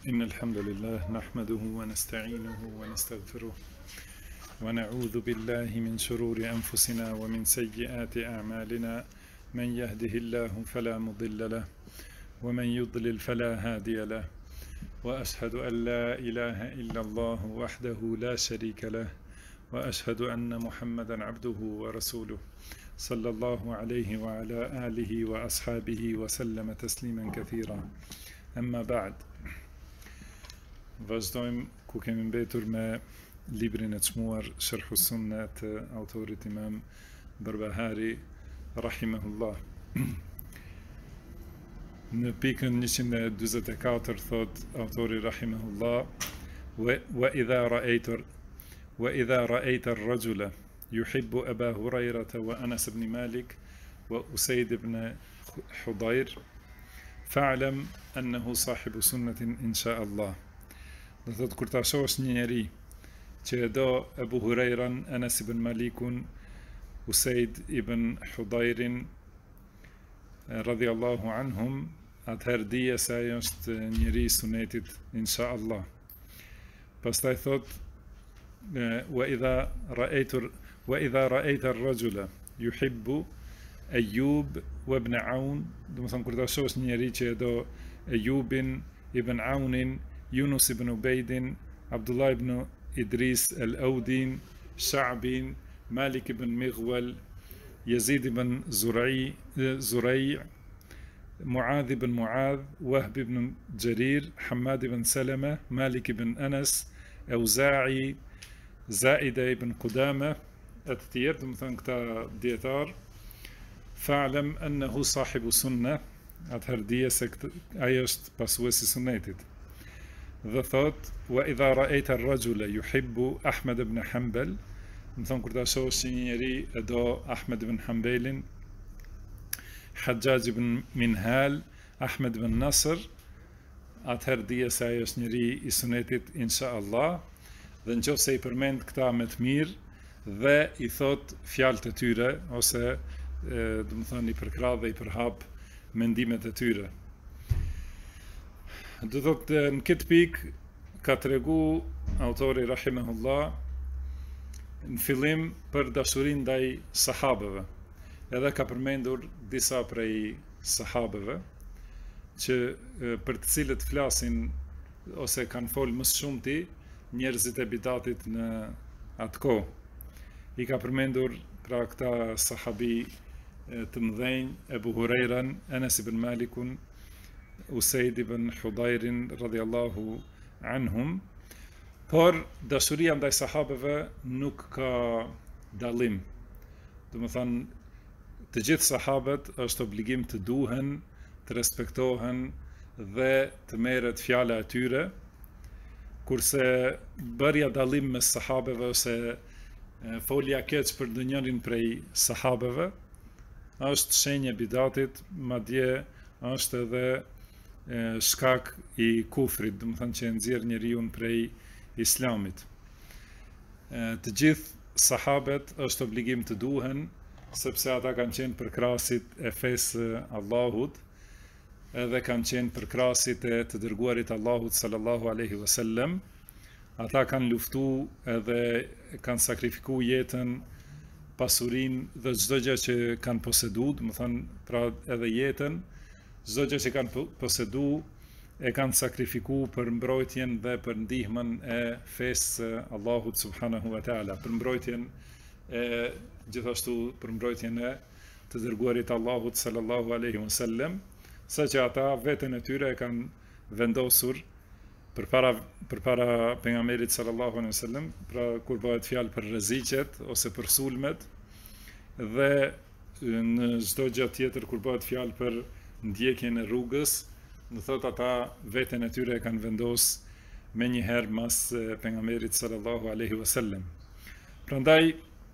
إن الحمد لله نحمده ونستعينه ونستغفره ونعوذ بالله من شرور أنفسنا ومن سيئات أعمالنا من يهده الله فلا مضل له ومن يضلل فلا هادي له وأشهد أن لا إله إلا الله وحده لا شريك له وأشهد أن محمدا عبده ورسوله صلى الله عليه وعلى آله وأصحابه وسلم تسليما كثيرا أما بعد. Vazhdojmë ku kemi mbetur me librin e çmuar Sharh Sunna të autorit Imam Barbahari rahimahullah. Në pikën 144 thot autori rahimahullah: wa idha ra'ayta ar-rajula yuhibbu Aba Hurairata wa Anas ibn Malik wa Usayd ibn Hudayr fa'lam annahu sahibu sunnatin insha Allah. Do thot, kur ta shohësh një njeri që e do Abu Hurairan, Anas ibn Malikun, Usaid ibn Hudairin radhiyallahu anhum, atëherë dije se ai është njeri i sunetit insha Allah. Pastaj thot: wa idha ra'ayta ar-rajula yuhibbu Ayyub wa ibn Aun, do të thonë kur ta shohësh një njeri që e do Ayyubin, ibn Aunin, Yunus ibn Ubejdin, Abdullah ibn Idris al-Audin, Sha'bin, Malik ibn Mighwal, Yazid ibn Zurai', Mu'adh ibn Mu'adh, Wahb ibn Jarir, Hamad ibn Salama, Malik ibn Anas, Auza'i, Zaida ibn Qudama, e të tjerë, do të thonë këta dietar. Fa'lam annahu sahibu sunna, atëherë dije se ai është pasuesi sunetit. Dhe thot: wa idha ra'ayta ar-rajula yuhibbu Ahmad ibn Hanbal, do të thonë kur ta shohësh një njeri e do Ahmed ibn Hanbalin, Hajjaj ibn Minhal, Ahmed ibn Nasr, atëherë dije se ai është njeri i sunetit insha Allah. Dhe nëse i përmend këta me të mirë dhe i thot fjalët e tyre, ose do të thonë i përkrah dhe i përhap mendimet e tyre. Do thotë, në këtë pikë ka tregu autori rahimahullah në fillim për dashurinë ndaj sahabeve. Edhe ka përmendur disa prej sahabeve që për të cilët flasin ose kanë folë më së shumti njerëzit e bidatit në atë kohë. I ka përmendur pra këta sahabi të mëdhenj: Abu Hurairan, Anas ibn Malikun, Usaid ibn Hudairin radhiyallahu anhum. Por dashuria ndaj sahabeve nuk ka dallim. Do të thonë, të gjithë sahabët është obligim të duhen, të respektohen dhe të merret fjala e tyre, kurse bërja dallim mes sahabeve ose folja keq për ndonjërin prej sahabeve është shenjë e bidatit, madje është edhe shkak i kufrit, do të thonë që nxjerr njeriu prej islamit. Të gjithë sahabët është obligim të duhen, sepse ata kanë qenë përkrasit e fesë Allahut, edhe kanë qenë përkrasit e të dërguarit Allahut sallallahu alaihi wasallam. Ata kanë luftu edhe kanë sakrifiku jetën, pasurinë dhe çdo gjë që kanë posedu, do të thonë pra edhe jetën, çdo gjë që kanë posedu e kanë sakrifiku për mbrojtjen dhe për ndihmën e fesë Allahut subhanahu wa taala, për mbrojtjen e gjithashtu për mbrojtjen e të dërguarit Allahut sallallahu alaihi wasallam, saqë ata veten e tyre e kanë vendosur përpara pejgamberit sallallahu alaihi wasallam, pra kur bëhet fjalë për rreziqet ose për sulmet, dhe në çdo gjë tjetër kur bëhet fjalë për ndjekjen e rrugës, do thotë ata veten e tyre e kanë vendosur me njëherë mas pejgamberit sallallahu alaihi wasallam. Prandaj,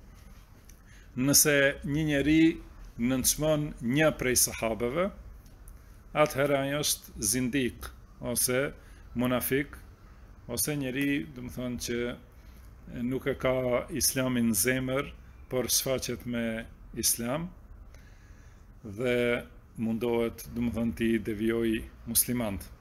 nëse një njeri nënçmon një prej sahabeve, atëherë ai është zindik ose munafik, ose njeri, do të thonë që nuk e ka islamin në zemër, por shfaqet me islam dhe mundohet, do të thonë, t'i devijoj muslimant.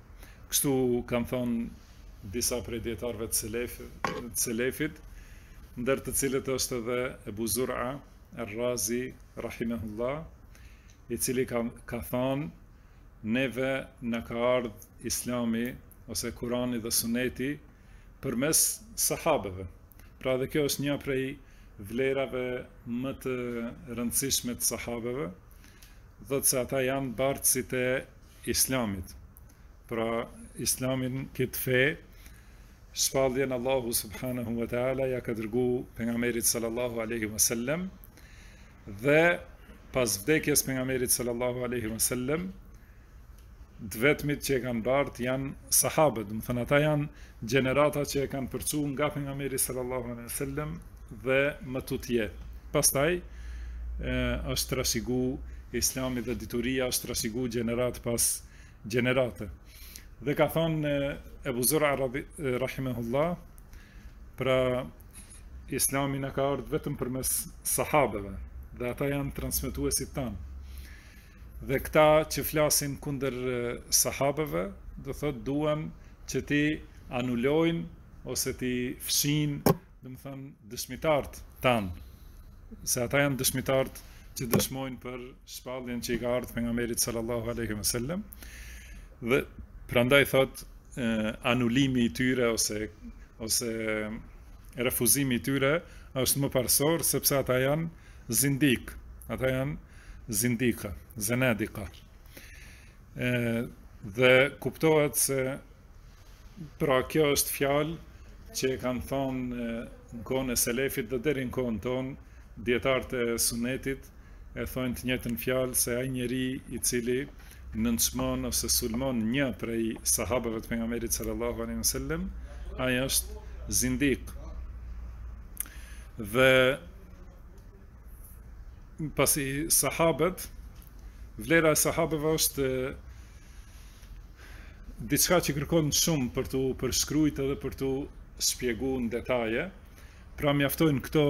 Kështu kanë thonë disa prej dietarëve të selefit, ndër të cilët është edhe Ebu Zur'a Ar-Razi rahimahullah, i cili ka thonë neve në ka ardhur Islami ose Kurani dhe Suneti përmes sahabeve. Pra dhe kjo është një prej vlerave më të rëndësishme të sahabeve, dhe se ata janë bartësit e Islamit. Pra Islamin këtë fe, shpalljen Allahu subhanahu wa ta'ala ja ka dërgu pejgamberit sallallahu alaihi wasallam, dhe pas vdekjes pejgamberit sallallahu alaihi wasallam, të vetmit që e kanë bartë janë sahabët, do të thënë ata janë gjenerata që e kanë përcu nga pejgamberi sallallahu alaihi wasallam dhe më tutje. Pastaj është trashëgu Islami dhe dituria është trashëgu gjenerat pas gjenerate. Dhe ka thonë Ebu Zur'a rahimahullah, pra Islami në ka ardhur vetëm përmes sahabeve, dhe ata janë transmetuesit tanë. Dhe këta që flasin kundër sahabeve, do thot duan që ti anulojnë ose ti fshin, do të thënë, dëshmitarët tanë, se ata janë dëshmitarët që dëshmojnë për shpalljen që i ka ardhur pejgamberit sallallahu alaihi wasallam. Dhe prandaj thot anulimi i tyre ose refuzimi i tyre është më parsor, sepse ata janë zindik, ata janë zindika, zenedika. Dhe kuptohet se pra kjo është fjalë që e kanë thonë në kohën e selefit dhe deri në kohën tonë, dietarët e sunetit e thonë të njëjtën fjalë, se ai njeri i cili nënçmon ose sulmon një prej sahabëve të pejgamberit sallallahu alaihi wasallam, ai është zindik. Dhe pasi sahabët, vlera e sahabëve është diçka që kërkon shumë për të përshkruajtur edhe për të shpjeguar në detaje. Pra mjaftojnë këto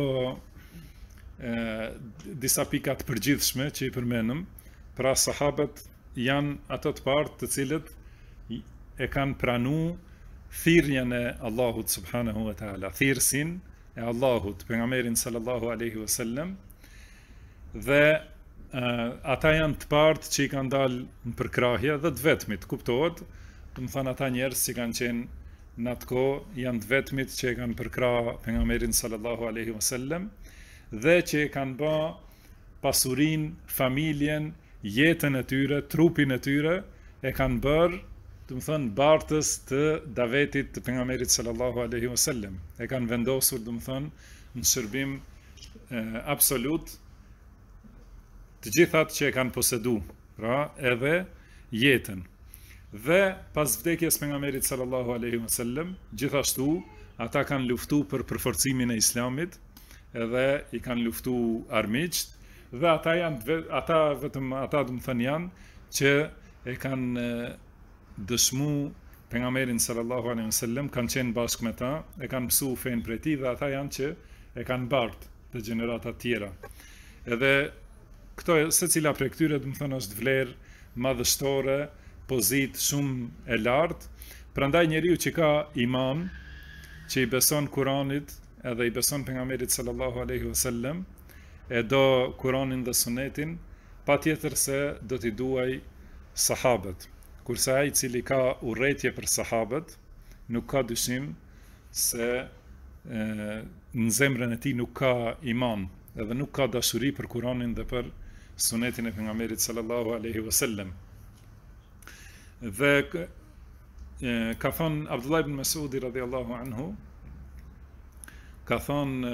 disa pika të përgjithshme që i përmenëm. Pra sahabët janë ato të parë të cilët e kanë pranu thirrjen e Allahut subhanahu wa taala, thirrsin e Allahut, pejgamberin sallallahu alaihi wasallam, dhe ata janë të parë që i kanë dalë në përkrahje dhe të vetmit, kuptohet, do të thënë ata njerëz që kanë qenë në atë kohë janë të vetmit që e kanë përkrah pejgamberin sallallahu alaihi wasallam dhe që e kanë bë pasurinë, familjen, jetën e tyre, trupin e tyre e kanë bërë, do të thënë, bartës të davetit të pejgamberit sallallahu alaihi wasallam. E kanë vendosur, do të thënë, në shërbim absolut të gjithat që e kanë posedu, pra edhe jetën. Dhe pas vdekjes pejgamberit sallallahu alaihi wasallam, gjithashtu ata kanë luftu për përforcimin e Islamit, edhe i kanë luftu armiqt, dhe ata vetëm ata do të thënë janë që e kanë dëshmu pejgamberin sallallahu alaihi wasallam, kanë qenë bashkë me ta, e kanë mësuar fen prej tij, dhe ata janë që e kanë bartë të gjenerata tjera. Edhe këto secila prej këtyre do të thënë është vlerë madhështore, pozitë shumë e lartë. Prandaj njeriu që ka iman, që i beson Kuranit edhe i beson pejgamberit sallallahu alaihi wasallam, e do Kuranin dhe Sunetin, patjetër se do t'i duaj sahabët. Kurse ai i cili ka urrëtie për sahabët, nuk ka dyshim se në zemrën e tij nuk ka iman, edhe nuk ka dashuri për Kuranin dhe për Sunetin e pejgamberit sallallahu alaihi wasallam. Dhe ka thonë Abdullah ibn Mas'udi radhiyallahu anhu, ka thonë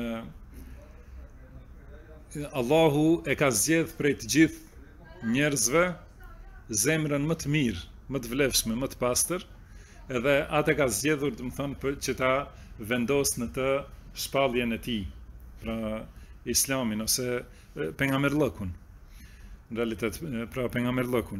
Allahu e ka zgjedh prej të gjithë njerëzve zemrën më të mirë, më të vlefshme, më të pastër, edhe atë ka zgjedhur, do të thonë, që ta vendos në të shpalljen e tij, pra Islamin ose pejgamberllëkun. Në realitet, pra pejgamberllëkun.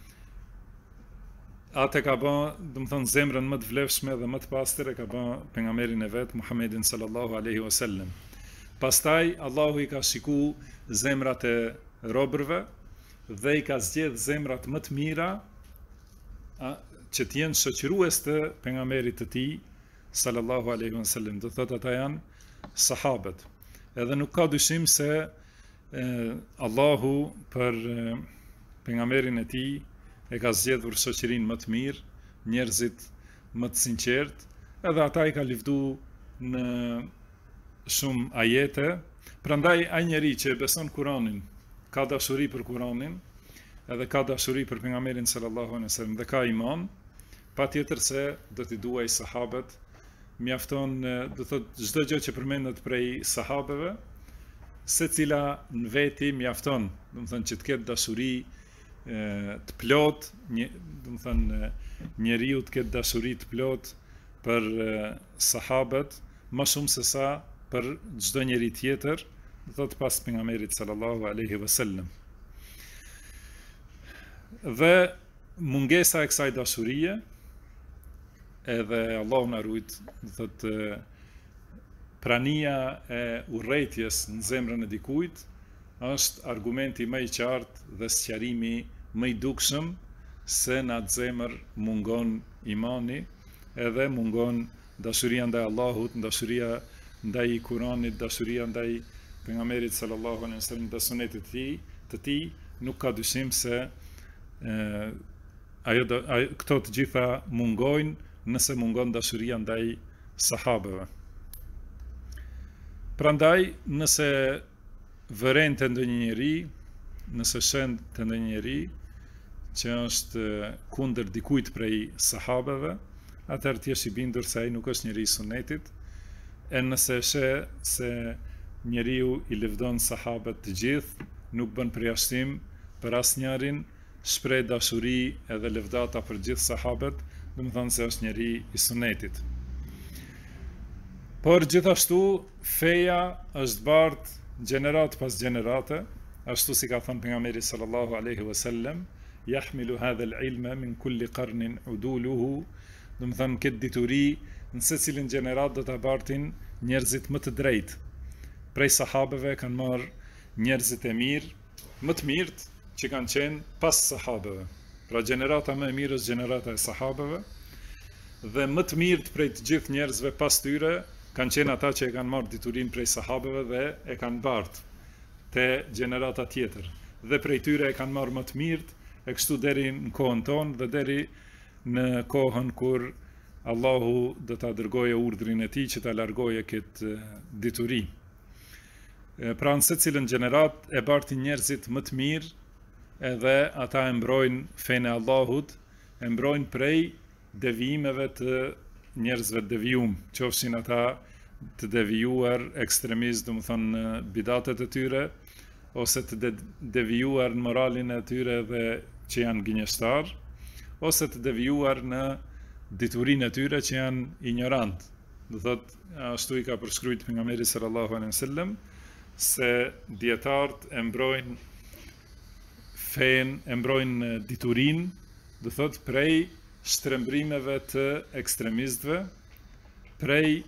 Atë ka bë, do të thonë, zemrën më të vlefshme dhe më të pastër e ka bë pejgamberin e vet, Muhammedin sallallahu alaihi wasallam. Pastaj Allahu i ka shiku zemrat e robërve dhe i ka zgjedh zemrat më të mira që t'jenë shoqërues të pejgamberit të tij sallallahu alaihi wasallam, do thotë ata janë sahabët. Edhe nuk ka dyshim se Allahu për pejgamberin e tij e ka zgjedhur shoqërinë më të mirë, njerëzit më të sinqert, edhe ata i ka lëvdu në shumë ajete. Prandaj ai njeri që beson Kur'anin, ka dashuri për Kur'anin, edhe ka dashuri për pejgamberin sallallahu alaihi wasallam dhe ka iman, patjetër se do t'i duaj sahabët. Mjafton, do thotë çdo gjë që përmendet prej sahabeve, secila në veti mjafton, do të thënë që të ketë dashuri të plot, do të thënë njeriu të ketë dashuri të plot për sahabët, më shumë se sa për çdo njeri tjetër, do thotë pas pejgamberit sallallahu alaihi wasallam. Dhe mungesa e kësaj dashurie, edhe Allahu na ruajt, do thotë prania e urrëties në zemrën e dikujt është argumenti më i qartë dhe sqarimi më i dukshëm se në atë zemër mungon imani, edhe mungon dashuria ndaj Allahut, dashuria ndaj Kuranit, dashuria ndaj pejgamberit sallallahu alaihi wasallam, dhe sunetit të tij, nuk ka dyshim se këto të gjitha mungojnë nëse mungon dashuria ndaj sahabëve. Prandaj, nëse vëren të ndonjë njeri, nëse shen të ndonjë njeri që është kundër dikujt prej sahabëve, atëherë ti je i bindur se ai nuk është njeri i sunetit, e nëse she se njeriu i lëvdon sahabët të gjithë, nuk bën përjashtim për asnjërin, shpreh dashuri edhe lëvdata për gjithë sahabët, do të thonë se është njeri i sunetit. Por gjithashtu, feja është bartë gjenerat pas gjenerate, ashtu si ka thënë pejgamberi sallallahu alaihi wasallam, yahmilu hadha al-ilma min kulli qarnin uduluhu, do të thonë këtë dituri në secilin gjenerat do ta bartin njerëzit më të drejtë. Prej sahabeve kanë marrë njerëzit e mirë, më të mirët që kanë qenë pas sahabeve. Pra gjenerata më e mirë është gjenerata e sahabeve, dhe më të mirët prej të gjithë njerëzve pas tyre kanë qenë ata që e kanë marrë diturinë prej sahabeve dhe e kanë bartë te gjenerata tjetër. Dhe prej tyre e kanë marrë më të mirët, e kështu deri në kohën tonë dhe deri në kohën kur Allahu do ta dërgoje urdhrin e tij që ta largoje këtë dituri. Pra në secilën gjenerat e bartin njerëzit më të mirë, edhe ata e mbrojnë fenë e Allahut, e mbrojnë prej devijimeve të njerëzve të devijum, qofshin ata të devijuar ekstremistë, do të thonë bidatet e tyre, ose të devijuar në moralin e tyre dhe që janë gënjeshtar, ose të devijuar në diturinë e tyre që janë ignorant. Do thotë, ashtu i ka përshkruajtur pejgamberi sallallahu alaihi wasallam, se dietarët e mbrojnë fen, e mbrojnë diturinë, do thotë prej shtrembrimeve të ekstremistëve, prej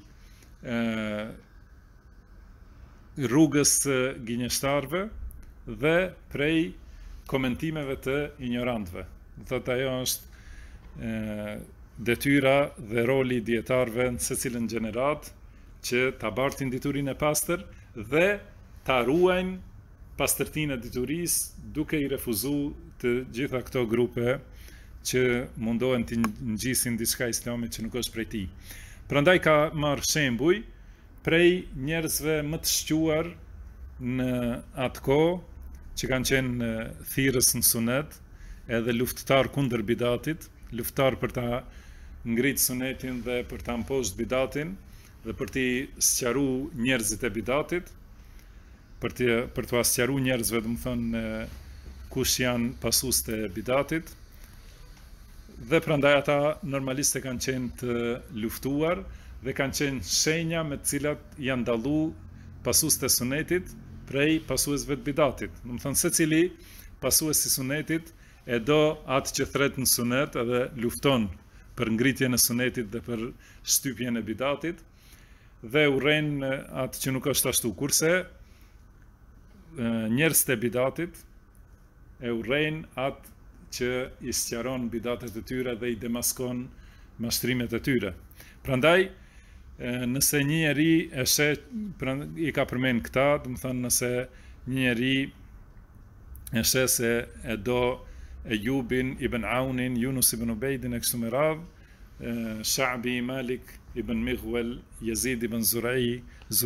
rrugës të gënjeshtarëve dhe prej komentimeve të ignorantëve. Do thotë ajo është detyra dhe roli i dietarëve në secilën gjenerat që ta bartin diturinë e pastër dhe ta ruajnë pastërtinë e diturisë duke i refuzuar të gjitha këto grupe që mundohen të ngjisin diçka islamit që nuk është prej tij. Prandaj ka marrë shembuj prej njerëzve më të shquar në atë kohë që kanë qenë thirrës në sunet, edhe luftëtar kundër bidatit, luftëtar për ta ngritë sunetin dhe për ta mposhtë bidatin dhe për t'i sqaruar njerëzit e bidatit, për t'u sqaruar njerëzve, do të thonë kush janë pasues të bidatit. Dhe prandaj ata normalisht e kanë qenë të luftuar dhe kanë qenë shenja me të cilat janë dallu pasues të sunetit prej pasuesve të bidatit. Do të thonë secili pasues i sunetit e do atë që thret në sunet edhe lufton për ngritjen e sunetit dhe për shtypjen e bidatit dhe urren atë që nuk është ashtu, kurse njerëzit e bidatit e urren atë që i sqaron bidatet e tyre dhe i demaskon mashtrimet e tyre. Prandaj, nëse një njeri i ka përmend këta, do të thonë nëse një njeri se e do Ejubin, Ibn Aunin, Yunus ibn Ubejdin e kështu me radhë, Sha'bi, Malik ibn Mighwel, Yazid ibn Zurai,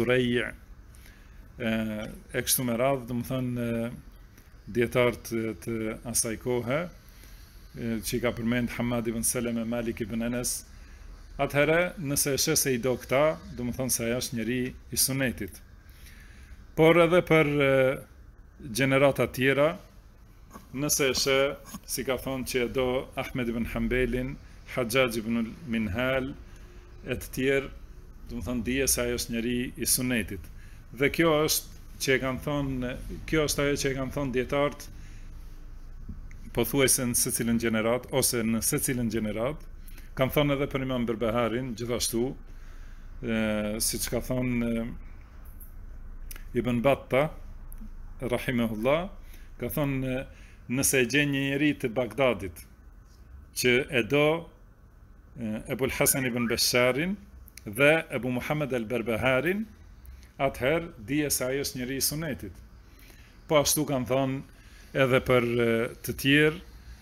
e kështu me radhë, do të thonë dietarët të asaj kohe, që i ka përmend Hamad ibn Salama, Malik ibn Anas. Atëherë, nëse e se i do këta, do të thonë se ajo është njeri i sunetit. Por edhe për gjenerata tjera, nëse e si ka thonë që e do Ahmed ibn Hanbelin, Hajjaj ibn Minhal, e të tjerë, do të thonë dije se ajo është njeri i sunetit. Dhe kjo është ajo që e kanë thonë dietarët, pothuajse në secilën gjenerat ose në secilën gjenerat, kanë thonë edhe për Imam Berbeharin, gjithashtu, siç ka thonë Ibn Battah, rahimahullah, ka thonë nëse e gjen një njeri të Bagdadit që e do Ebul Hasan ibn Besharin dhe Ebu Muhammed al-Berbeharin, atëherë dije se ai është njeri i sunetit. Po ashtu kanë thonë edhe për të tjerë,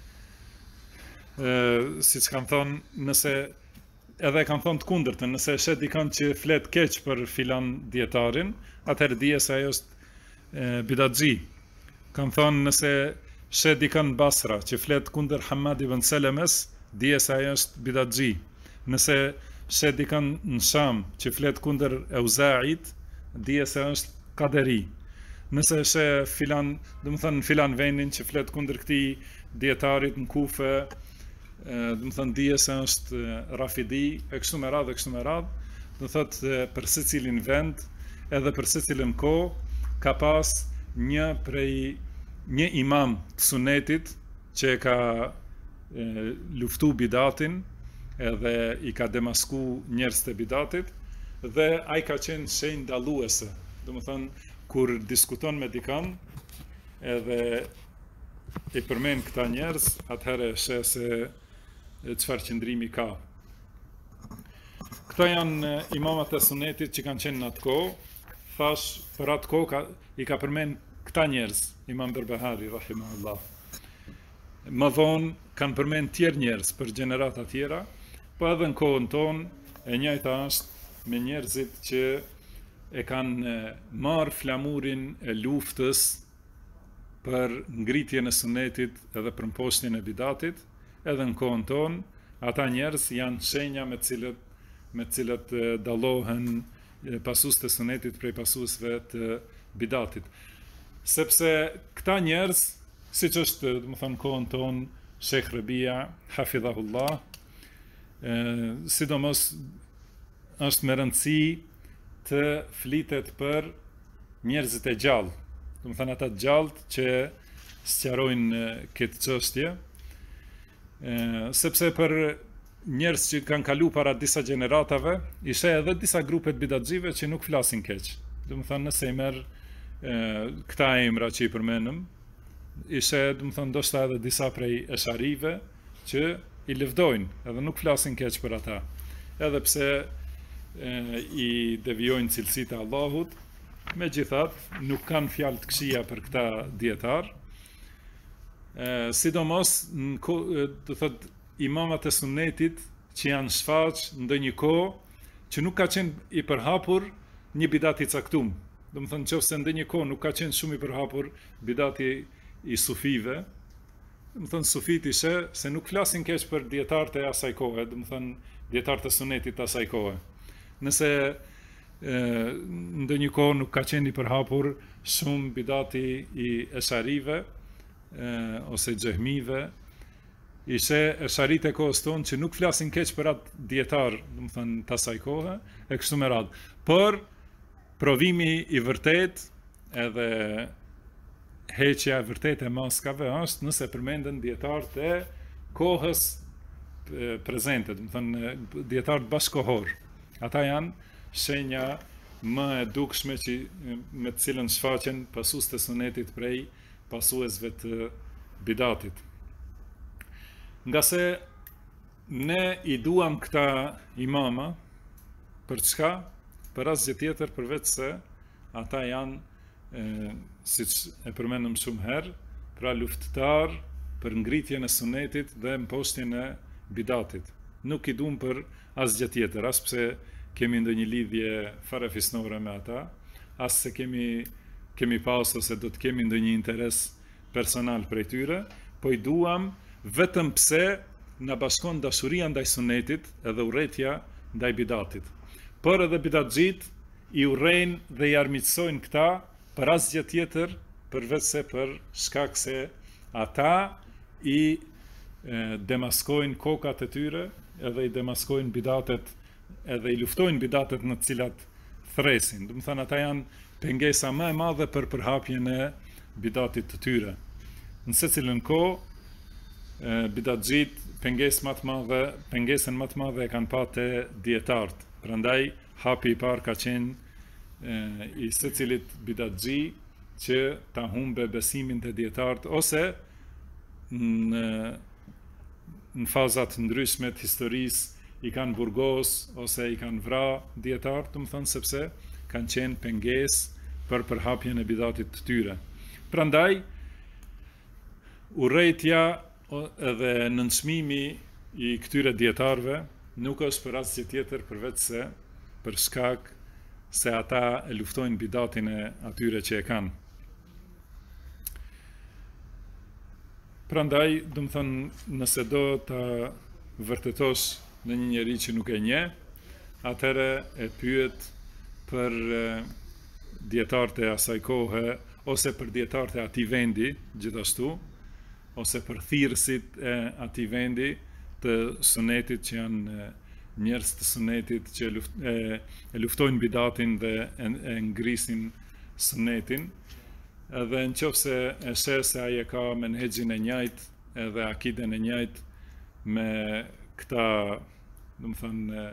siç kanë thonë, nëse edhe kanë thonë të kundërtën, nëse e shet dikon që flet keq për filan dietarin, atëherë dije se ai është bidatxhi. Kanë thonë nëse shet dikon në Basra që flet kundër Hamad ibn Selemes, dije se ai është bidatxhi. Nëse shet dikon në Sham që flet kundër Euza'it, dije se është kaderi. Nëse shet filan, do të thonë filan vendin që flet kundër këtij dietarit në Kufe, do të thonë dije se është rafidi, e kështu me radhë, do thotë për secilin vend, edhe për secilën kohë, ka pas një imam të sunetit që e ka luftu bidatin, edhe i ka demasku njerëz të bidatit, dhe ai ka qenë shenjë dalluese. Do të thonë kur diskuton me dikon, edhe i përmend këta njerëz, atëherë sheh se çfarë qëndrimi ka. Këta janë imamat e sunetit që kanë qenë në atë kohë. Thash, për atë kohë i ka përmend këta njerëz, Imam Berbehari, rahimahullah. Më vonë kanë përmend tjerë njerëz për gjenerata tjera, po edhe në kohën tonë e njëjta është me njerëzit që e kanë marrë flamurin e luftës për ngritjen e sunetit edhe për mposhtjen e bidatit, edhe në kohën tonë, ata njerëz janë shenja me të cilët dallohen pasues të sunetit prej pasuesve të bidatit. Sepse këta njerëz, siç është, do të thonë kohën tonë, Sheikh Rabia, hafidhahullah, sidomos është me rëndësi të flitet për njerëzit e gjallë, do të thonë ata të gjallët që sqarojnë këtë çështje, sepse për njerëz që kanë kalu para disa gjeneratave, ishe edhe disa grupet bidatxhive që nuk flasin keq. Do të thonë nëse i merr këta emra që i përmenëm, ishe, do të thonë, ndoshta edhe disa prej esharive që i lëvdojnë edhe nuk flasin keq për ata. Edhe pse i devijojnë cilësitë e Allahut, megjithatë nuk kanë fjalë të këqija për këta dietar. Sidomos do thotë imamat e sunnetit që janë shfaq ndonjë kohë që nuk ka qenë i përhapur një bidat i caktuar. Do të thonë nëse ndonjë kohë nuk ka qenë shumë i përhapur bidati i sufive, do të thonë sufit ishe se nuk flasin keq për dietarët e asaj kohe, do të thonë dietarët e sunnetit të asaj kohe. Nëse ndonjë kohë nuk ka qenë i përhapur shumë bidati i esharive ose xehmive, ishe esharit e kohës tonë që nuk flasin keq për atë dietar, do të thonë të asaj kohe, e kështu me radhë. Por provimi i vërtet edhe heqja e vërtet e maskave është nëse përmenden dietarët e kohës prezente, do të thonë dietarët bashkohor. Ata janë shenja më e dukshme që me të cilën shfaqen pasues të sunetit prej pasuesve të bidatit. Nga se ne i duam këta imama, për çka? Për asgjë tjetër përveç se ata janë, siç e përmendëm shumë herë, pra luftëtar për ngritjen e sunetit dhe mposhtjen e bidatit. Nuk i duam për asgjë tjetër, as pse kemi ndonjë lidhje farefisnore me ata, as se kemi pas ose do të kemi ndonjë interes personal prej tyre, po i duam vetëm pse na bashkon dashuria ndaj sunetit edhe urrejtja ndaj bidatit. Por edhe bidatxhit i urrejnë dhe i armiqsojnë këta për asgjë tjetër përveç se për shkak se ata i demaskojnë kokat e tyre, edhe i demaskojnë bidatet, edhe i luftojnë bidatet në të cilat thresin. Do të thënë ata janë pengesa më e madhe për përhapjen e bidatit të tyre. Në secilën kohë bidatxhit pengesën më të madhe e kanë pa te dietarët. Prandaj hapi i parë ka qenë i secilit bidatxhi që ta humbe besimin te dietarët ose në fazat ndryshme të historisë i kanë burgos ose i kanë vra dietarët, do të thonë sepse kanë qenë pengesë për përhapjen e bidatit të tyre. Prandaj urrejtja edhe nënçmimi i këtyre dietarëve nuk është për asgjë tjetër përveç se për shkak se ata e luftojnë bidatin e atyre që e kanë. Prandaj, do të thënë, nëse do ta vërtetosh në një njeri që nuk e njeh, atëherë e pyet për dietarët e asaj kohe ose për dietarët e atij vendi, gjithashtu, ose për thirrësit e atij vendi të sunetit që janë njerëz të sunetit që luftojnë bidatin dhe e ngrisin sunetin. Edhe nëse e sheh se ai e ka menhexhin e njëjtë edhe akiden e njëjtë me këta, do të thënë,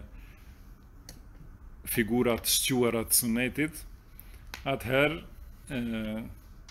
figurat shquara të sunetit, atëherë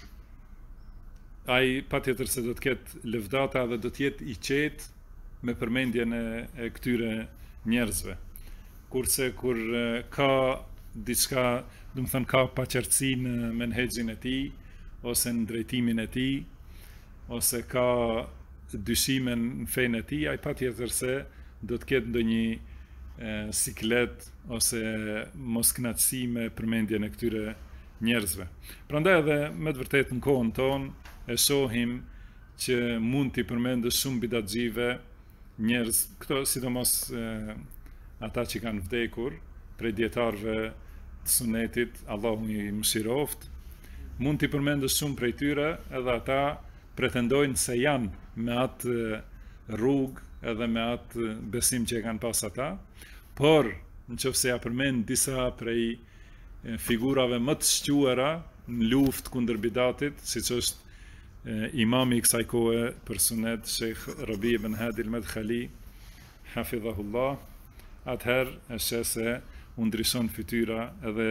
ai patjetër se do të ketë lëvdata dhe do të jetë i qetë me përmendjen e këtyre njerëzve. Kurse kur ka diçka, do të thënë, ka paqartësi në menhexhin e tij ose në drejtimin e tij, ose ka dyshime në fenë e tij, ai patjetër se do të ketë ndonjë siklet ose moskënaqësi me përmendjen e këtyre njerëzve. Prandaj edhe me të vërtetë në kohën tonë e shohim që mund t'i përmendësh shumë bidatxhive njerëz, këto sidomos ata që kanë vdekur prej dietarëve të sunetit, Allahu i mëshiroft, mund t'i përmendësh shumë prej tyre, edhe ata pretendojnë se janë me atë rrugë edhe me atë besim që e kanë pas ata, por nëse ja përmend disa prej figurave më të shquara në luftë kundër bidatit, siç është imami i kësaj kohe për sunet, Sheikh Rabi ibn Hadi al-Madkhali, hafidhahullah, atëherë e sheh se u ndryshon fytyra edhe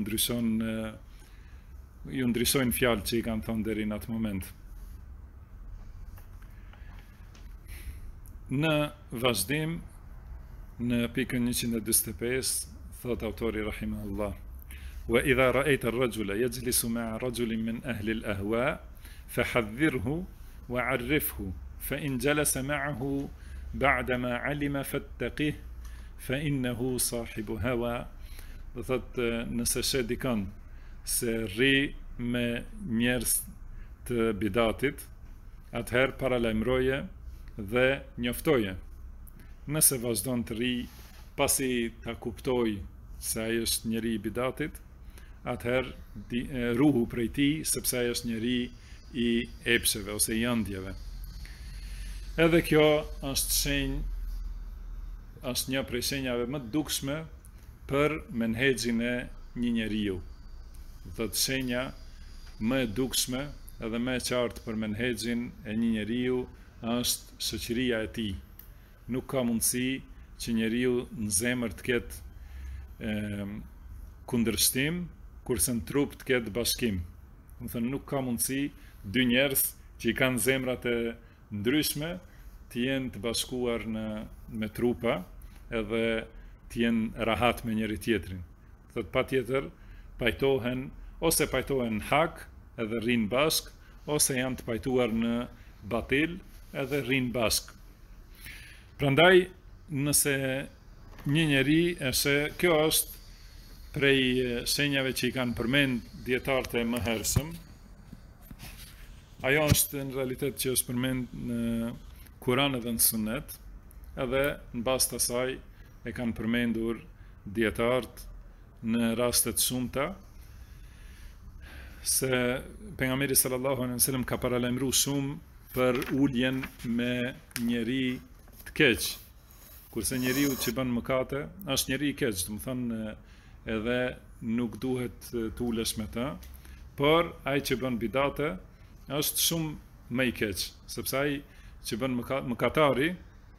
ju ndryshojnë fjalë që i kanë thonë deri në atë moment. Në vazhdim, në pikën 145, thot autori rahimahullah: "Wa idha ra'aita ar-rajula yajlisu ma'a rajulin min ahli al-ahwa' فحذره وعرفه فإن جلس معه بعدما علم فاتقه فإنه صاحب هوى." Do thot, nëse she dikon se rri me njerëz të bidatit, atëherë paralajmëroje dhe njoftoje. Nëse vazhdon të rri pasi ta kuptoj se ai është njeri i bidatit, atëherë ruhu prej tij, sepse ai është njeri i epsheve ose i ëndjeve. Edhe kjo është një prej shenjave më të dukshme për menhexhin e një njeriu. Do të shenja më e dukshme edhe më e qartë për menhexhin e një njeriu është shoqëria e tij. Nuk ka mundësi që njeriu në zemër të ketë kundërshtim, kurse në trup të ketë bashkim. Do të thënë, nuk ka mundësi dy njerëz që i kanë zemrat e ndryshme të jenë të bashkuar me trupa edhe të jenë rahat me njëri tjetrin. Thot patjetër ose pajtohen hak edhe rrinë bashk, ose janë të pajtuar në batil edhe rrinë bashk. Prandaj, nëse një njeri kjo është prej shenjave që i kanë përmend dietarët e mëhershëm, ajo është në realitet që është përmend në Kur'an edhe në Sunet, edhe në bazë të asaj e kanë përmendur dietarët në rastet shumta, se pejgamberi sallallahu alaihi wasallam ka paralajmëruar shumë për uljen me njeri të keq. Kurse njeriu që bën mëkate është njeri i keq, do të thonë edhe nuk duhet të ulesh me të, por ai që bën bidate është shumë më i keq, sepse ai që bën mëkatari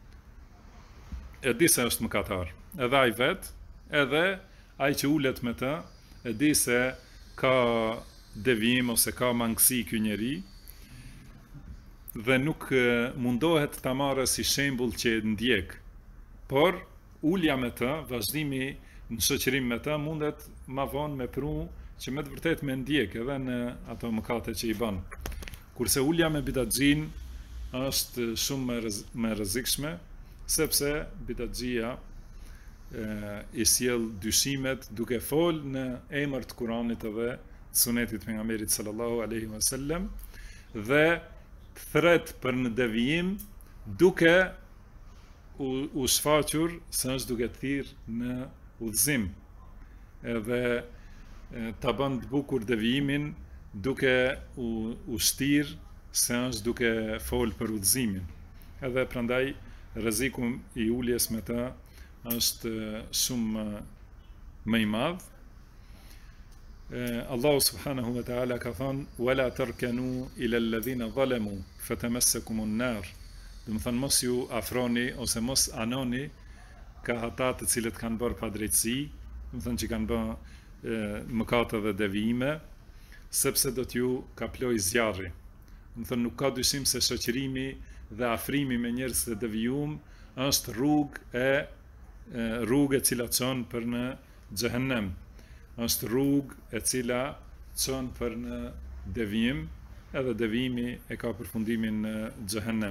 e di se është mëkatar, edhe ai vet, edhe ai që ulet me të e di se ka devijim ose ka mangësi ky njeri, dhe nuk mundohet ta marrë si shembull që ndjek. Por ulja me të, vazhdimi në shoqërim me të, mundet ma vonë me pru që me të vërtet me ndjek edhe në ato mëkate që i bën. Kurse ulja me bidatxhin është shumë më rrezikshme, sepse bidatxhia i sjell dyshimet duke fol në emër të Kuranit edhe të Sunetit të pejgamberit sallallahu alaihi wasallam, dhe thret për në devijim duke u shfaqur se është duke thirrë në udhëzim, edhe ta bën të bukur devijimin duke u shtir se është duke fol për udhëzimin. Edhe prandaj rreziku i uljes me të është shumë më i madh. Allahu subhanahu wa ta'ala ka thënë wala tarkanu ila alladhina zalamu fatamassakumun nar. Do të thënë mos ju afroni ose mos anoni ka ata të cilët kanë bërë padrejtësi, do të thënë që kanë bërë mëkate dhe devijime, sepse do t'ju kaploj zjarri. Do të thënë nuk ka dyshim se shoqërimi dhe afrimi me njerëz të devijuar është rrugë e cila çon për në xhehenem. Është rrugë e cila çon për në devijim, edhe devijimi e ka përfundimin në xhehenem.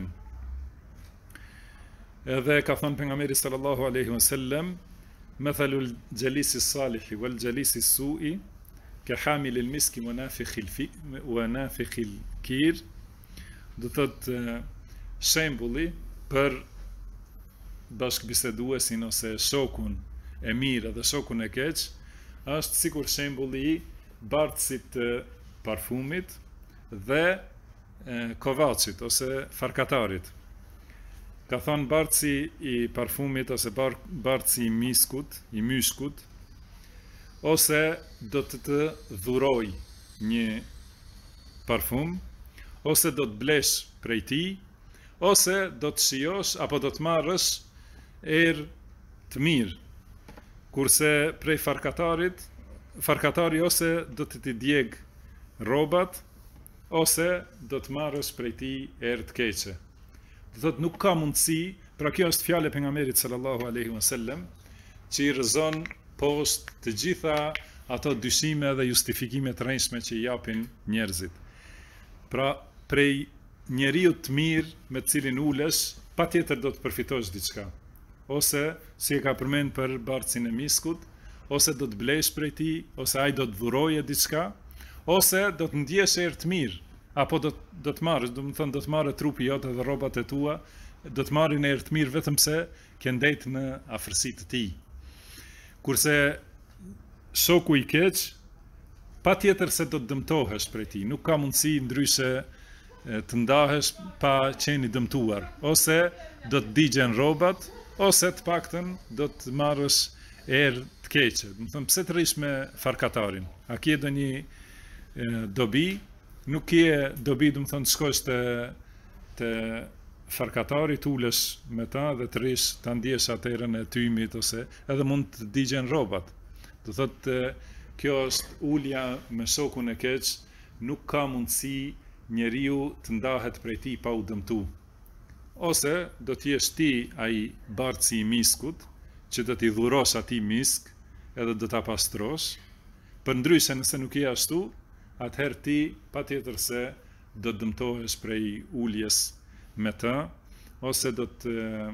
Edhe ka thënë pejgamberi sallallahu alaihi wasallam, mathalul jalisi salihi wal jalisi su'i ka hamilil miski wa nafikhil kir. Do thotë shembulli për bashkëbiseduesin ose shokun e mirë dhe shokun e keq është sikur shembulli i bartësit të parfumit dhe kovaçit ose farkatarit. Ka thonë bartësi i parfumit ose bartësi i myshkut, ose do të dhuroj një parfum, ose do të blesh prej tij, ose do të shijosh apo do të marrësh erë të mirë. Kurse prej farkatari ose do të t'i djeg rrobat, ose do të marrësh prej tij erë të keqe. Do thotë nuk ka mundësi, pra kjo është fjale pejgamberit sallallahu alaihi wasallam, që i rrëzon poshtë të gjitha ato dyshime dhe justifikime të rrënjshme që i japin njerëzit. Pra prej njeriu të mirë me të cilin ulesh, patjetër do të përfitosh diçka. Ose si e ka përmend për bartësin e miskut, ose do të blesh prej tij, ose ai do të dhuroje diçka, ose do të ndjesh erë të mirë, apo do të marrësh, do të thonë do të marrë trupi jot dhe rrobat e tua, do të marrin erë të mirë vetëm pse ke ndejt në afërsi të tij. Kurse shoku i keq, patjetër se do të dëmtohesh prej tij, nuk ka mundësi ndryshe të ndahesh pa qenë i dëmtuar, ose do të digjen rrobat, ose të paktën do të marrësh erë të keqe. Do të thonë pse të rrish me farkatarin? A ke ndonjë dobi? Nuk ke dobi, do të thonë shkosh te farkatari, ulesh me ta dhe të rish ta ndjesh aterën e tymit, ose edhe mund të digjen rrobat. Do thotë kjo është ulja me shokun e keq, nuk ka mundësi njeriu të ndahet prej tij pa u dëmtu. ose do t'jesh ti ai bartësi i miskut, që do t'i dhurosh atij misk, edhe do ta pastrosh. Përndryshe nëse nuk je ashtu, atëherë ti patjetër se do të dëmtohesh prej uljes me të, ose do të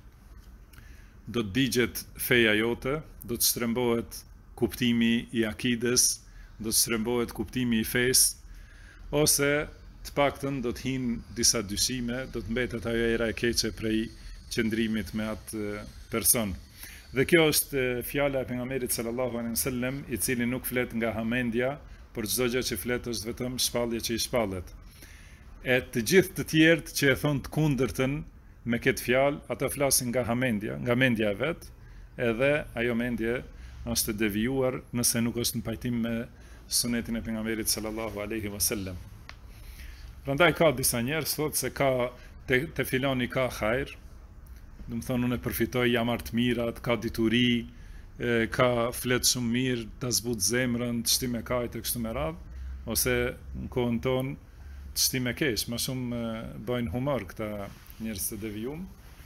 digjet feja jote, do të shtrembohet kuptimi i akides, do të shtrembohet kuptimi i fesë, ose të paktën do të hinë disa dyshime, do të mbetet ajo era e keqe prej qëndrimit me atë person. Dhe kjo është fjala e pejgamberit sallallahu alaihi wasallam, i cili nuk flet nga hamendja, por çdo gjë që flet është vetëm shpallje që i shpallet. E të gjithë të tjerët që e thonë të kundërtën me këtë fjalë, ata flasin nga hamendja, nga mendja e vet, edhe ajo mendje është e devijuar nëse nuk është në pajtim me sunetin e pejgamberit sallallahu alaihi wasallam. Prandaj ka disa njerëz thotë se ka te filani ka hajër, do të thonë unë e përfitoj, jam marr të mirat, ka dituri, ka flet shumë mirë, ta zbut zemrën, të shtim e kajt e kështu me radhë, ose në kohën tonë të shtim e keq, më shumë bëjnë humor këta njerëz të devijum.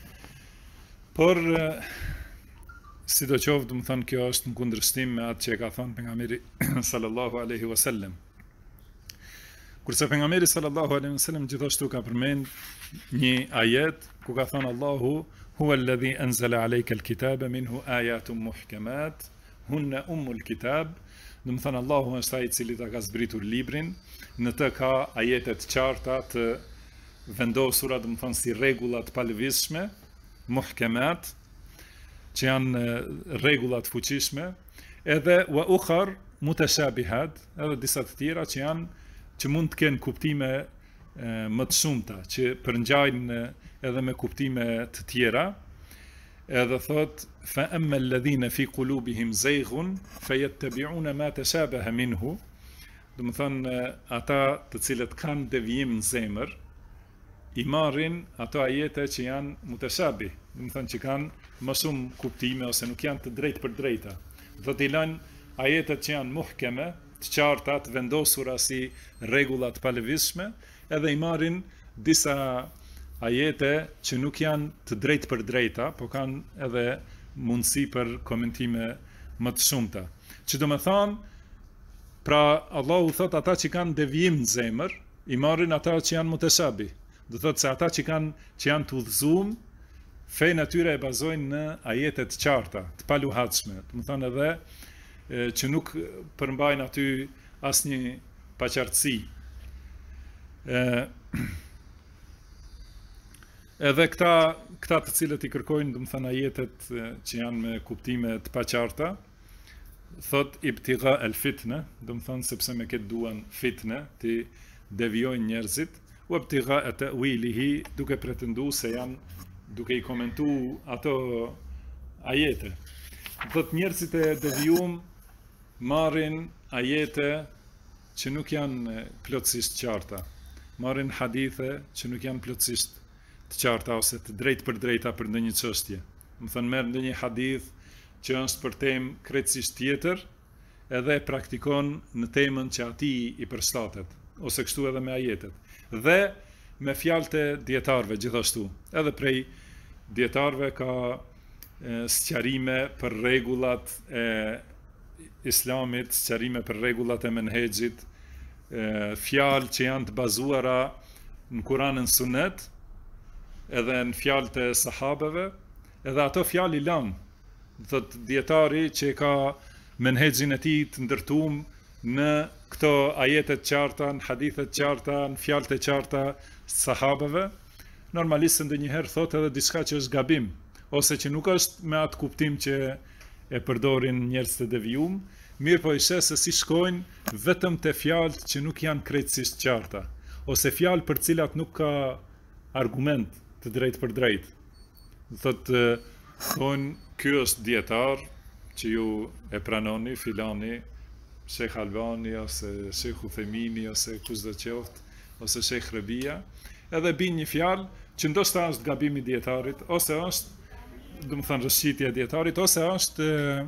Por sidoqoftë, do të thonë kjo është në kundërshtim me atë që e ka thënë pejgamberi sallallahu alaihi wasallam. Kurse pejgamberi sallallahu alaihi wasallam gjithashtu ka përmend një ajet ku ka thënë Allahu huwa alladhi anzala alayka alkitaba minhu ayatun muhkamat hunna ummul kitab. Do të thënë Allahu është ai i cili ta ka zbritur librin, në të ka ajete të qarta të vendosura, do të thonë si rregulla të palëvizshme, muhkamat, që janë rregulla të fuqishme, edhe wa ukhar mutashabihat, edhe disa të tjera që mund të kenë kuptime më të shumta, që përngjajnë edhe me kuptime të tjera. Edhe thot fa amma alladhina fi qulubihim zayghun fayattabi'una ma tashabaha minhu. Do të thonë ata të cilët kanë devijim në zemër, i marrin ato ajete që janë mutashabih, do të thonë që kanë më shumë kuptime ose nuk janë të drejtë për drejta. Do të lënë ajetet që janë muhkeme, të qarta, të vendosura si rregulla të palëvizshme, edhe i marrin disa ajete që nuk janë të drejtë për drejta, po kanë edhe mundësi për komentime më të shumta. Që do të thonë, pra Allahu thot ata që kanë devijim në zemër, i marrin ata që janë mutashabih. Do thotë se ata që janë të udhëzuar, fejnë atyre e bazojnë në ajete të qarta, të paluhatshme. Do të thonë edhe që nuk përmbajnë aty asnjë paqartësi. Edhe këta të cilët i kërkojnë, do të thonë ajetet që janë me kuptime të paqarta, thot ibtigha el fitne, do të thonë sepse me këtë duan fitne, të devijojnë njerëzit, u ibtigha ta'wilihi, duke pretenduar se janë duke i komentu ato ajete. Thot njerëzit e devijum marrin ajete që nuk janë plotësisht qarta, marrin hadithe që nuk janë plotësisht të qarta ose të drejtë për drejta për ndonjë çështje. Do thënë merr ndonjë hadith që është për temë krejtësisht tjetër, edhe e praktikon në temën që atij i përshtatet, ose kështu edhe me ajetet. Dhe me fjalët e dietarëve gjithashtu. Edhe prej dietarëve ka sqarime për rregullat e Islamit, sqarime për rregullat e menhexhit, fjalë që janë të bazuara në Kur'anin Sunet, edhe në fjalët e sahabeve, edhe ato fjalë i lan. Thot dietari që ka menhexhin e tij të ndërtuar në këto ajete të qarta, në hadithe të qarta, në fjalët e qarta të sahabeve, normalisht ndonjëherë thot edhe diçka që është gabim, ose që nuk është me atë kuptim që e përdorin njerëz të devijum, mirë po i sheh se si shkojnë vetëm te fjalët që nuk janë krejtësisht qarta, ose fjalë për cilat nuk ka argument të drejtë për drejtë. Thotë, thonë, ky është dietar që ju e pranoni, filani, Shekh Albani, ose Shekh Uthemini, ose kushdo qoftë, ose Shekh Rebia, edhe bin një fjalë që ndoshta është gabimi i dietarit, ose është, do të thënë, rëshqitja e dietarit, ose është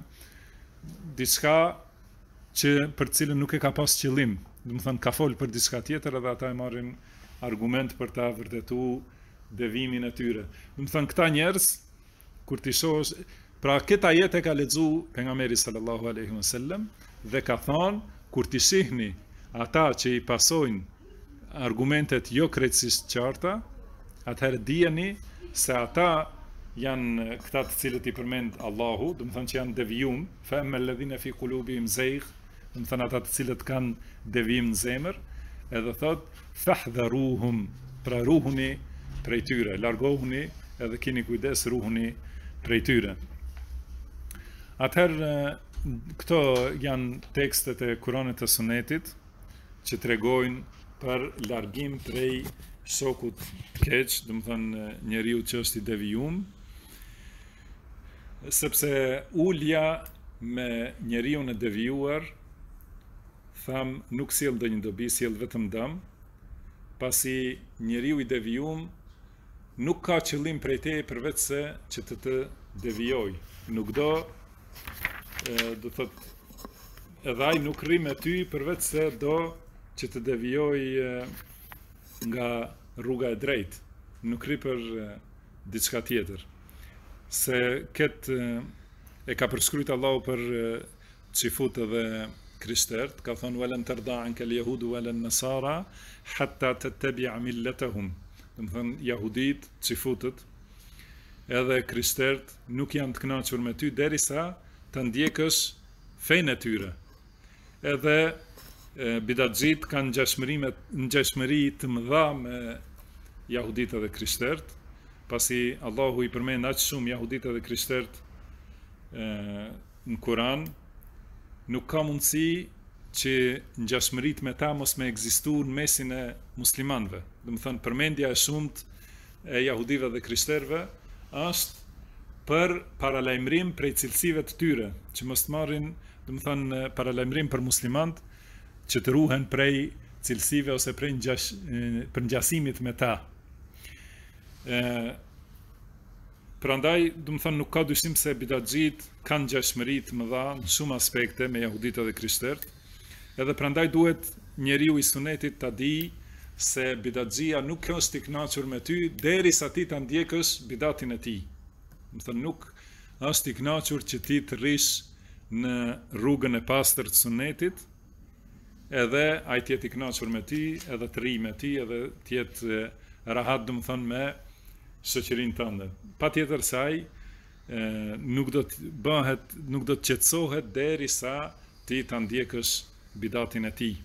diçka që për cilën nuk e ka pas qëllim, do të thënë ka fol për diçka tjetër, edhe ata e marrin argument për ta vërtetuar devimin e tyre. Do të thënë këta njerëz kur ti shohësh, pra këtë ajet e ka lexu pejgamberi sallallahu alaihi wasallam dhe ka thënë kur ti shihni ata që i pasojnë argumentet jo krejtësisht qarta, atëherë dijeni se ata janë këta të cilët i përmend Allahu, do të thënë që janë devijum, fa amma alladhina fi qulubihim zayg, do të thënë ata të cilët kanë devijim në zemër, edhe thot fahdharuhum, pra ruhuni prej tyre, largohuni edhe keni kujdes, ruhuni prej tyre. Atëherë këto janë tekstet e Kuranit të Sunetit që tregojnë për largim prej shokut keq, do të thënë njeriu që është i devijum, sepse ulja me njeriu e devijuar, tham, nuk sjell ndonjë dobi, sjell vetëm dëm, pasi njeriu i devijum nuk ka qëllim prej teje përveç se që të devijoj. Nuk do thot, edhe ai nuk rri me ty përveç se do që të devijoj nga rruga e drejtë, nuk rri për diçka tjetër. Se këtë e ka përshkruajt Allahu për çifut dhe krishterët, ka thonë walen tarda anka al-yahudu walen nasara hatta tattabi'a millatahum. Do të thënë jahudit, çifutët, edhe krishterët nuk janë të kënaqur me ty derisa të ndjekësh fenë e tyre. Edhe bidatxhit kanë ngjashmëri të mëdha me jahudit dhe krishterët, pasi Allahu i përmend aq shumë jahudit dhe krishterët në Kur'an, nuk ka mundësi që ngjashmërit me ta mos me ekzistu në mesin e muslimanëve. Do të thënë përmendja e shumt e jahudive dhe krishterëve është për paralajmërim prej cilësive të tyre, që mos marrin, do të thënë paralajmërim për muslimanët që të ruhen prej cilësive ose prej për ngjasimit me ta. Prandaj, do të thënë nuk ka dyshim se bidatxhit kanë ngjashmëri të mëdha në shumë aspekte me jahudit dhe krishterët. Edhe prandaj duhet njeriu i sunetit ta di se bidatxhia nuk është i kënaqur me ty derisa ti ta ndjekësh bidatin e tij. Do të thënë nuk është i kënaqur që ti të rrish në rrugën e pastër të sunetit, edhe ai të jetë i kënaqur me ty, edhe të rrijë me ty, edhe të jetë rahat, do të thënë me shoqërinë tënde. Patjetër se ai nuk do të qetësohet derisa ti ta ndjekësh bidatin e tij.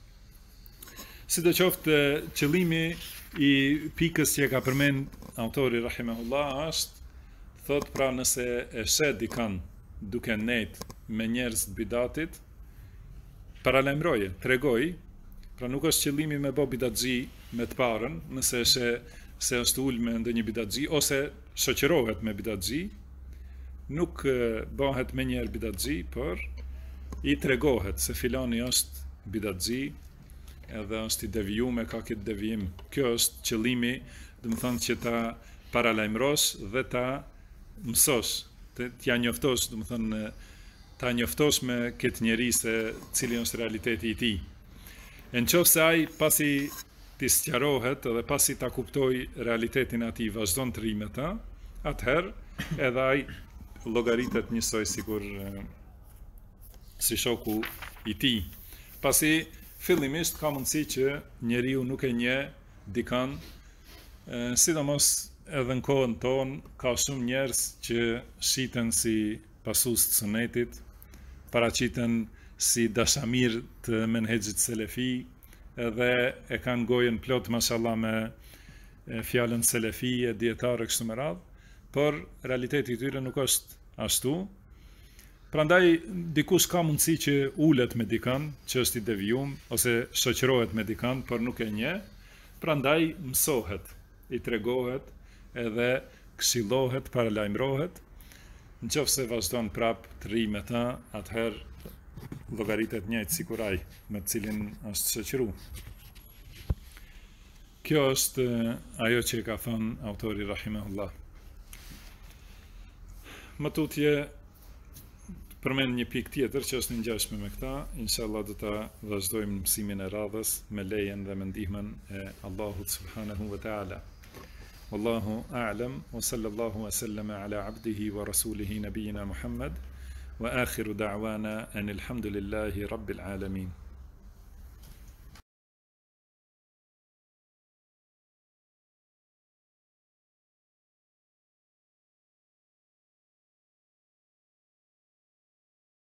Sidoqoftë, qëllimi i pikës që ka përmend autori rahimahullah është, thot, pra nëse e shet dikan duke net me njerëz të bidatit, paralajmëroje, tregoj, pra nuk është qëllimi me bë bidatxhi me të parën, nëse se është ul me ndonjë bidatxhi ose shoqërohet me bidatxhi, nuk bëhet me njerë bidatxhi, por i tregohet se filani është bidatxhi, edhe është i devijuar, ka këtë devijim. Kjo është qëllimi, do të thonë që ta paralajmërosh dhe ta mësosh, t'ja njoftosh, do të thonë ta njoftosh me këtë njeri se cili është realiteti i tij. Nëse ai pasi ti sqarohet edhe pasi ta kuptoj realitetin atij vazhdon të rri me ta, atëherë edhe ai llogaritet njësoj sikur si shoku i tij. Pasi fillimisht ka mundësi që njeriu nuk e njeh dikan, sidomos edhe në kohën tonë ka shumë njerëz që shiten si pasues të sunetit, paraqiten si dashamir të menhexhit selefi, edhe e kanë gojën plot mashallah me fjalën selefi e dietare kështu me radhë, por realiteti i tyre nuk është ashtu. Prandaj dikush ka mundësi që ulet me dikan që është i devijum ose shoqërohet me dikan, por nuk e njeh, prandaj mësohet, i tregohet edhe këshillohet, paralajmërohet. Nëse vazhdon prap të rri me ta, atëherë llogaritet njëjtë sikur ai me të cilin është shoqëruar. Kjo është ajo që ka thënë autori rahimahullah. Më tutje përmend një pikë tjetër që është në ngjashme me këta, inshallah do ta vazhdojmë në mësimin e radhës me lejen dhe me ndihmën e Allahut subhanahu wa taala. والله أعلم، وصلى الله وسلم على عبده ورسوله نبينا محمد، وآخر دعوانا أن الحمد لله رب العالمين.